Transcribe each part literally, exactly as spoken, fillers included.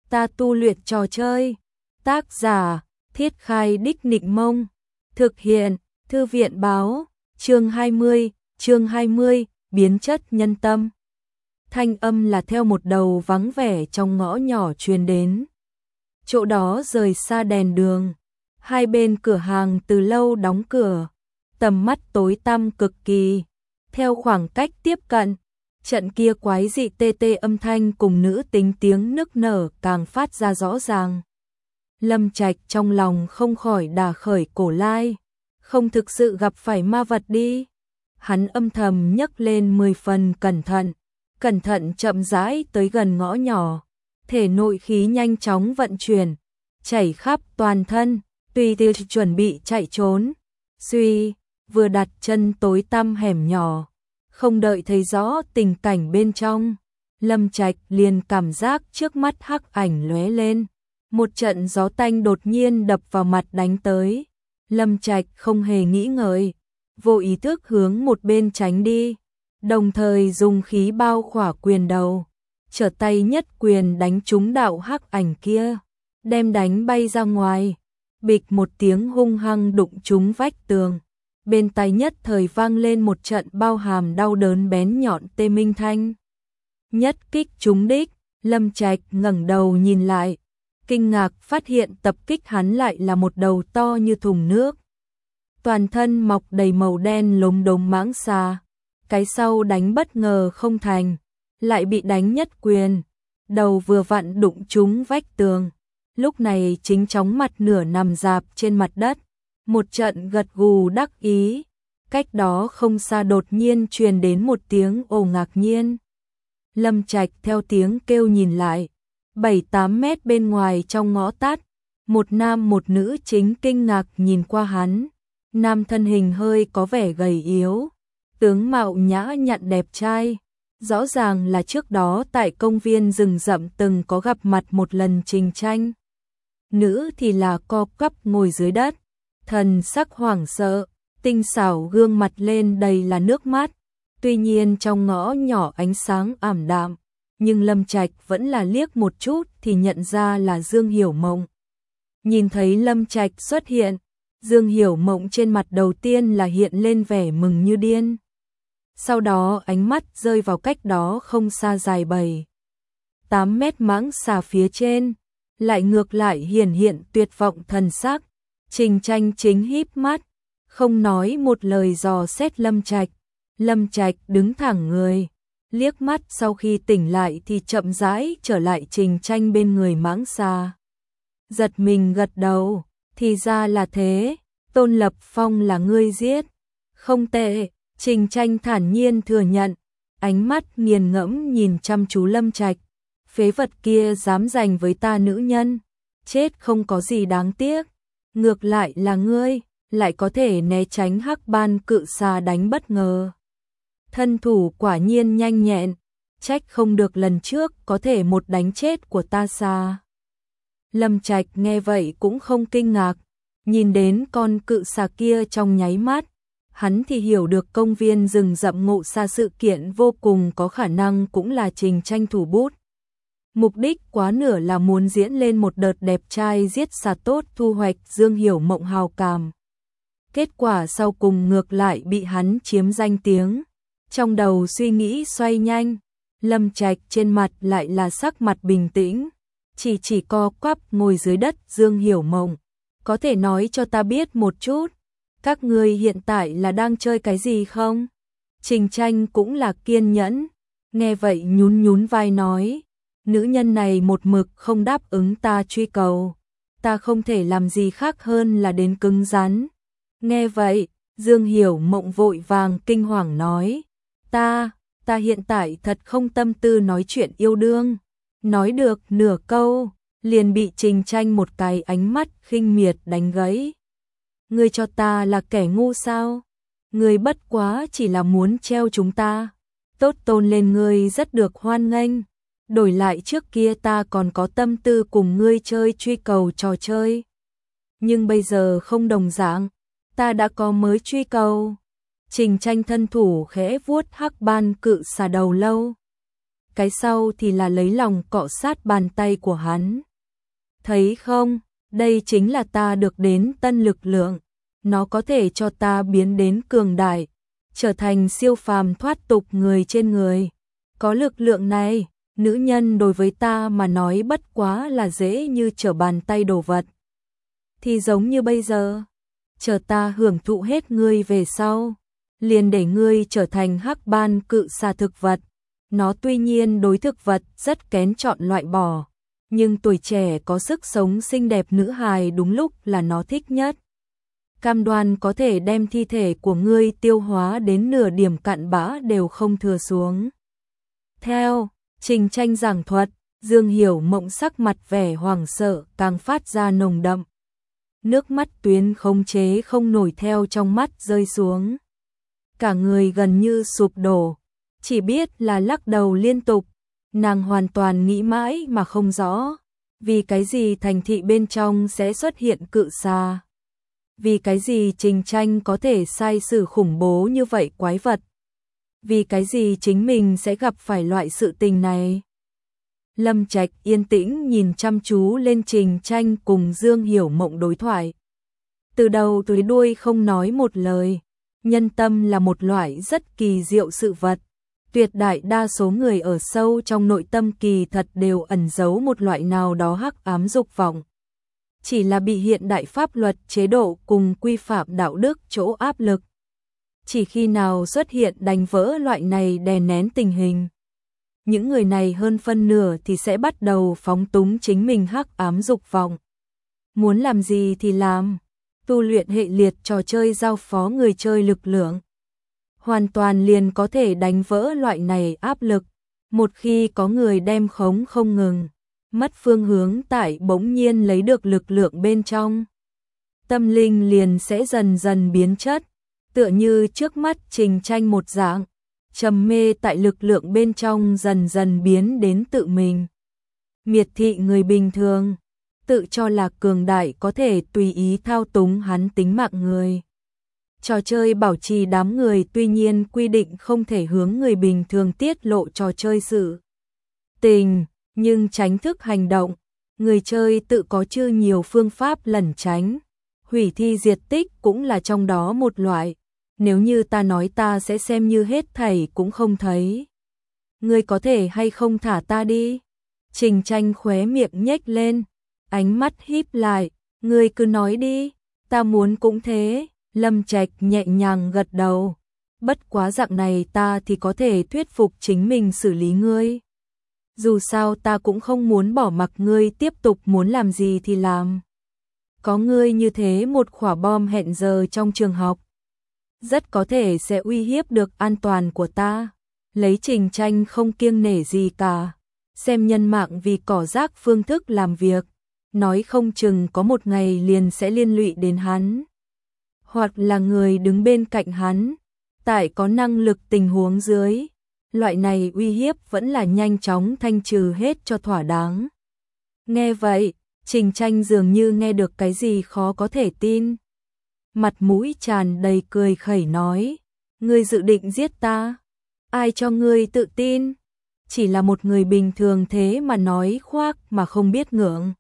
ta tu luyện trò chơi. Tác giả, Thiết Khai Đích Nịnh Mông. Thực hiện, Thư viện Báo. Chương hai mươi, chương hai mươi, biến chất nhân tâm. Thanh âm là theo một đầu vắng vẻ trong ngõ nhỏ truyền đến. Chỗ đó rời xa đèn đường. Hai bên cửa hàng từ lâu đóng cửa. Tầm mắt tối tăm cực kỳ. Theo khoảng cách tiếp cận, trận kia quái dị tê tê âm thanh cùng nữ tính tiếng nức nở càng phát ra rõ ràng. Lâm Trạch trong lòng không khỏi đà khởi cổ lai. Không thực sự gặp phải ma vật đi. Hắn âm thầm nhấc lên mười phần cẩn thận. Cẩn thận chậm rãi tới gần ngõ nhỏ. Thể nội khí nhanh chóng vận chuyển. Chảy khắp toàn thân. Tùy tiêu chuẩn bị chạy trốn. Suy, vừa đặt chân tối tăm hẻm nhỏ. Không đợi thấy rõ tình cảnh bên trong. Lâm Trạch liền cảm giác trước mắt hắc ảnh lóe lên. Một trận gió tanh đột nhiên đập vào mặt đánh tới. Lâm Trạch không hề nghĩ ngợi. Vô ý thức hướng một bên tránh đi. Đồng thời dùng khí bao khỏa quyền đầu. Trở tay nhất quyền đánh trúng đạo hắc ảnh kia. Đem đánh bay ra ngoài. Bịch một tiếng hung hăng đụng trúng vách tường. Bên tai nhất thời vang lên một trận bao hàm đau đớn bén nhọn tê minh thanh. Nhất kích trúng đích, Lâm Trạch ngẩng đầu nhìn lại. Kinh ngạc phát hiện tập kích hắn lại là một đầu to như thùng nước. Toàn thân mọc đầy màu đen lốm đốm mãng xà. Cái sau đánh bất ngờ không thành, lại bị đánh nhất quyền. Đầu vừa vặn đụng trúng vách tường. Lúc này chính chóng mặt nửa nằm dạp trên mặt đất. Một trận gật gù đắc ý. Cách đó không xa đột nhiên truyền đến một tiếng ồ ngạc nhiên. Lâm Trạch theo tiếng kêu nhìn lại. Bảy tám mét bên ngoài trong ngõ tắt. Một nam một nữ chính kinh ngạc nhìn qua hắn. Nam thân hình hơi có vẻ gầy yếu. Tướng mạo nhã nhặn đẹp trai. Rõ ràng là trước đó tại công viên rừng rậm từng có gặp mặt một lần Trình Tranh. Nữ thì là co quắp ngồi dưới đất. Thần sắc hoảng sợ, tinh xảo gương mặt lên đầy là nước mắt. Tuy nhiên trong ngõ nhỏ ánh sáng ảm đạm, nhưng Lâm Trạch vẫn là liếc một chút thì nhận ra là Dương Hiểu Mộng. Nhìn thấy Lâm Trạch xuất hiện, Dương Hiểu Mộng trên mặt đầu tiên là hiện lên vẻ mừng như điên. Sau đó ánh mắt rơi vào cách đó không xa dài bảy tám mét mãng xà phía trên, lại ngược lại hiển hiện tuyệt vọng thần sắc. Trình Tranh chính híp mắt, không nói một lời dò xét Lâm Trạch. Lâm Trạch đứng thẳng người, liếc mắt sau khi tỉnh lại thì chậm rãi trở lại Trình Tranh bên người mãng xà. Giật mình gật đầu, thì ra là thế, Tôn Lập Phong là ngươi giết. Không tệ, Trình Tranh thản nhiên thừa nhận, ánh mắt nghiền ngẫm nhìn chăm chú Lâm Trạch. Phế vật kia dám giành với ta nữ nhân, chết không có gì đáng tiếc. Ngược lại là ngươi, lại có thể né tránh hắc ban cự xà đánh bất ngờ. Thân thủ quả nhiên nhanh nhẹn, trách không được lần trước có thể một đánh chết của ta xà. Lâm Trạch nghe vậy cũng không kinh ngạc, nhìn đến con cự xà kia trong nháy mắt. Hắn thì hiểu được công viên rừng rậm ngộ xa sự kiện vô cùng có khả năng cũng là Trình Tranh thủ bút. Mục đích quá nửa là muốn diễn lên một đợt đẹp trai giết xà tốt thu hoạch Dương Hiểu Mộng hào cảm. Kết quả sau cùng ngược lại bị hắn chiếm danh tiếng. Trong đầu suy nghĩ xoay nhanh, Lâm Trạch trên mặt lại là sắc mặt bình tĩnh. Chỉ chỉ co quắp ngồi dưới đất Dương Hiểu Mộng. Có thể nói cho ta biết một chút, các ngươi hiện tại là đang chơi cái gì không? Trình Tranh cũng là kiên nhẫn. Nghe vậy nhún nhún vai nói. Nữ nhân này một mực không đáp ứng ta truy cầu. Ta không thể làm gì khác hơn là đến cứng rắn. Nghe vậy, Dương Hiểu Mộng vội vàng kinh hoàng nói. Ta, ta hiện tại thật không tâm tư nói chuyện yêu đương. Nói được nửa câu, liền bị Trình Tranh một cái ánh mắt khinh miệt đánh gãy. Ngươi cho ta là kẻ ngu sao? Ngươi bất quá chỉ là muốn treo chúng ta. Tốt tôn lên ngươi rất được hoan nghênh. Đổi lại trước kia ta còn có tâm tư cùng ngươi chơi truy cầu trò chơi. Nhưng bây giờ không đồng dạng, ta đã có mới truy cầu. Trình Tranh thân thủ khẽ vuốt hắc ban cự xà đầu lâu. cái sau thì là lấy lòng cọ sát bàn tay của hắn. Thấy không, đây chính là ta được đến tân lực lượng, nó có thể cho ta biến đến cường đại, trở thành siêu phàm thoát tục người trên người. Có lực lượng này, nữ nhân đối với ta mà nói bất quá là dễ như trở bàn tay đồ vật. Thì giống như bây giờ, chờ ta hưởng thụ hết ngươi về sau, liền để ngươi trở thành hắc ban cự xà thực vật. Nó tuy nhiên đối thực vật rất kén chọn loại bỏ, nhưng tuổi trẻ có sức sống xinh đẹp nữ hài đúng lúc là nó thích nhất. Cam đoan có thể đem thi thể của ngươi tiêu hóa đến nửa điểm cặn bã đều không thừa xuống. Theo Trình Tranh giảng thuật, Dương Hiểu Mộng sắc mặt vẻ hoảng sợ càng phát ra nồng đậm. Nước mắt tuyến khống chế không nổi theo trong mắt rơi xuống. Cả người gần như sụp đổ, chỉ biết là lắc đầu liên tục. Nàng hoàn toàn nghĩ mãi mà không rõ, vì cái gì thành thị bên trong sẽ xuất hiện cự xà. Vì cái gì Trình Tranh có thể sai sử khủng bố như vậy quái vật. Vì cái gì chính mình sẽ gặp phải loại sự tình này. Lâm Trạch yên tĩnh nhìn chăm chú lên Trình Tranh cùng Dương Hiểu Mộng đối thoại. Từ đầu tới đuôi không nói một lời. Nhân tâm là một loại rất kỳ diệu sự vật. Tuyệt đại đa số người ở sâu trong nội tâm kỳ thật đều ẩn giấu một loại nào đó hắc ám dục vọng. Chỉ là bị hiện đại pháp luật chế độ cùng quy phạm đạo đức chỗ áp lực. Chỉ khi nào xuất hiện đánh vỡ loại này đè nén tình hình, những người này hơn phân nửa thì sẽ bắt đầu phóng túng chính mình hắc ám dục vọng. Muốn làm gì thì làm, tu luyện hệ liệt trò chơi giao phó người chơi lực lượng. Hoàn toàn liền có thể đánh vỡ loại này áp lực. Một khi có người đem khống không ngừng, mất phương hướng tại bỗng nhiên lấy được lực lượng bên trong. Tâm linh liền sẽ dần dần biến chất, tựa như trước mắt Trình Tranh một dạng, trầm mê tại lực lượng bên trong dần dần biến đến tự mình. Miệt thị người bình thường, tự cho là cường đại có thể tùy ý thao túng hắn tính mạng người. Trò chơi bảo trì đám người tuy nhiên quy định không thể hướng người bình thường tiết lộ trò chơi sự tình, nhưng tránh thức hành động, người chơi tự có chư nhiều phương pháp lẩn tránh. Hủy thi diệt tích cũng là trong đó một loại. Nếu như ta nói ta sẽ xem như hết thảy cũng không thấy. Ngươi có thể hay không thả ta đi? Trình Tranh khóe miệng nhếch lên, ánh mắt híp lại, ngươi cứ nói đi, ta muốn cũng thế. Lâm Trạch nhẹ nhàng gật đầu, bất quá dạng này ta thì có thể thuyết phục chính mình xử lý ngươi. Dù sao ta cũng không muốn bỏ mặc ngươi tiếp tục muốn làm gì thì làm. Có ngươi như thế một quả bom hẹn giờ trong trường học, rất có thể sẽ uy hiếp được an toàn của ta. Lấy Trình Tranh không kiêng nể gì cả, xem nhân mạng vì cỏ rác phương thức làm việc, nói không chừng có một ngày liền sẽ liên lụy đến hắn. Hoặc là người đứng bên cạnh hắn, tại có năng lực tình huống dưới, loại này uy hiếp vẫn là nhanh chóng thanh trừ hết cho thỏa đáng. Nghe vậy, Trình Tranh dường như nghe được cái gì khó có thể tin. Mặt mũi tràn đầy cười khẩy nói, ngươi dự định giết ta? Ai cho ngươi tự tin? Chỉ là một người bình thường thế mà nói khoác mà không biết ngượng.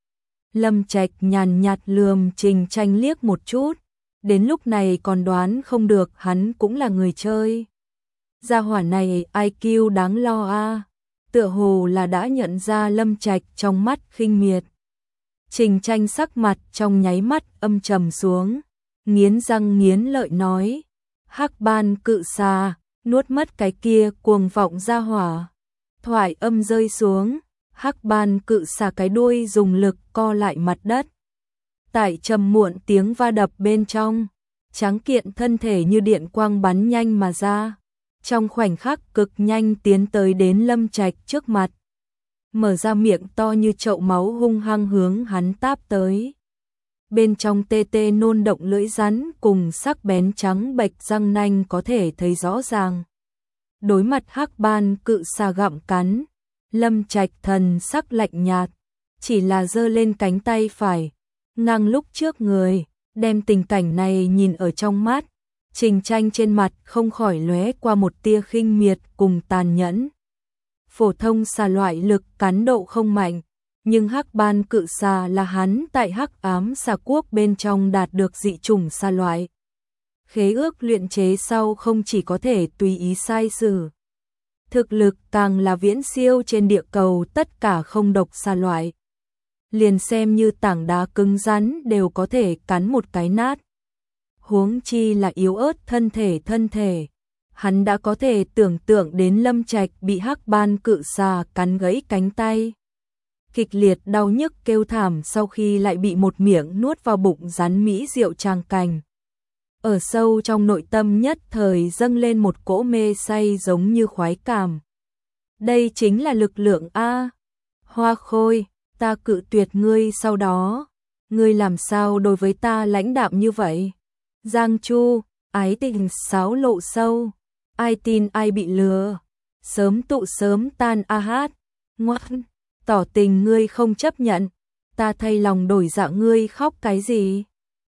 Lâm Trạch nhàn nhạt lườm Trình Tranh liếc một chút, đến lúc này còn đoán không được hắn cũng là người chơi. Gia hỏa này i kiu đáng lo a, à. Tựa hồ là đã nhận ra Lâm Trạch trong mắt khinh miệt. Trình Tranh sắc mặt trong nháy mắt âm trầm xuống, nghiến răng nghiến lợi nói, hắc ban cự xà, nuốt mất cái kia cuồng vọng gia hỏa. Thoại âm rơi xuống, hắc ban cự xà cái đuôi dùng lực co lại mặt đất. Tại trầm muộn tiếng va đập bên trong, tráng kiện thân thể như điện quang bắn nhanh mà ra, trong khoảnh khắc cực nhanh tiến tới đến Lâm Trạch trước mặt, mở ra miệng to như chậu máu hung hăng hướng hắn táp tới. Bên trong tê tê nôn động lưỡi rắn cùng sắc bén trắng bệch răng nanh có thể thấy rõ ràng. Đối mặt hắc ban cự xà gặm cắn, Lâm Trạch thần sắc lạnh nhạt, chỉ là giơ lên cánh tay phải, ngang lúc trước người, đem tình cảnh này nhìn ở trong mắt. Trình Tranh trên mặt không khỏi lóe qua một tia khinh miệt cùng tàn nhẫn. phổ thông xà loại lực cắn độ không mạnh, nhưng hắc ban cự xà là hắn tại hắc ám xà quốc bên trong đạt được dị chủng xà loại. Khế ước luyện chế sau không chỉ có thể tùy ý sai sử. Thực lực càng là viễn siêu trên địa cầu tất cả không độc xà loại. Liền xem như tảng đá cứng rắn đều có thể cắn một cái nát. Huống chi là yếu ớt thân thể thân thể. Hắn đã có thể tưởng tượng đến Lâm Trạch bị hắc ban cự xà cắn gãy cánh tay. Kịch liệt đau nhức kêu thảm sau khi lại bị một miệng nuốt vào bụng rắn mỹ diệu tràng cành. Ở sâu trong nội tâm nhất thời dâng lên một cỗ mê say giống như khoái cảm. Đây chính là lực lượng A. Hoa Khôi, ta cự tuyệt ngươi sau đó. Ngươi làm sao đối với ta lãnh đạm như vậy? Giang Chu, ái tình sáo lộ sâu. Ai tin ai bị lừa. Sớm tụ sớm tan a hát. Ngoan, tỏ tình ngươi không chấp nhận. Ta thay lòng đổi dạ ngươi khóc cái gì?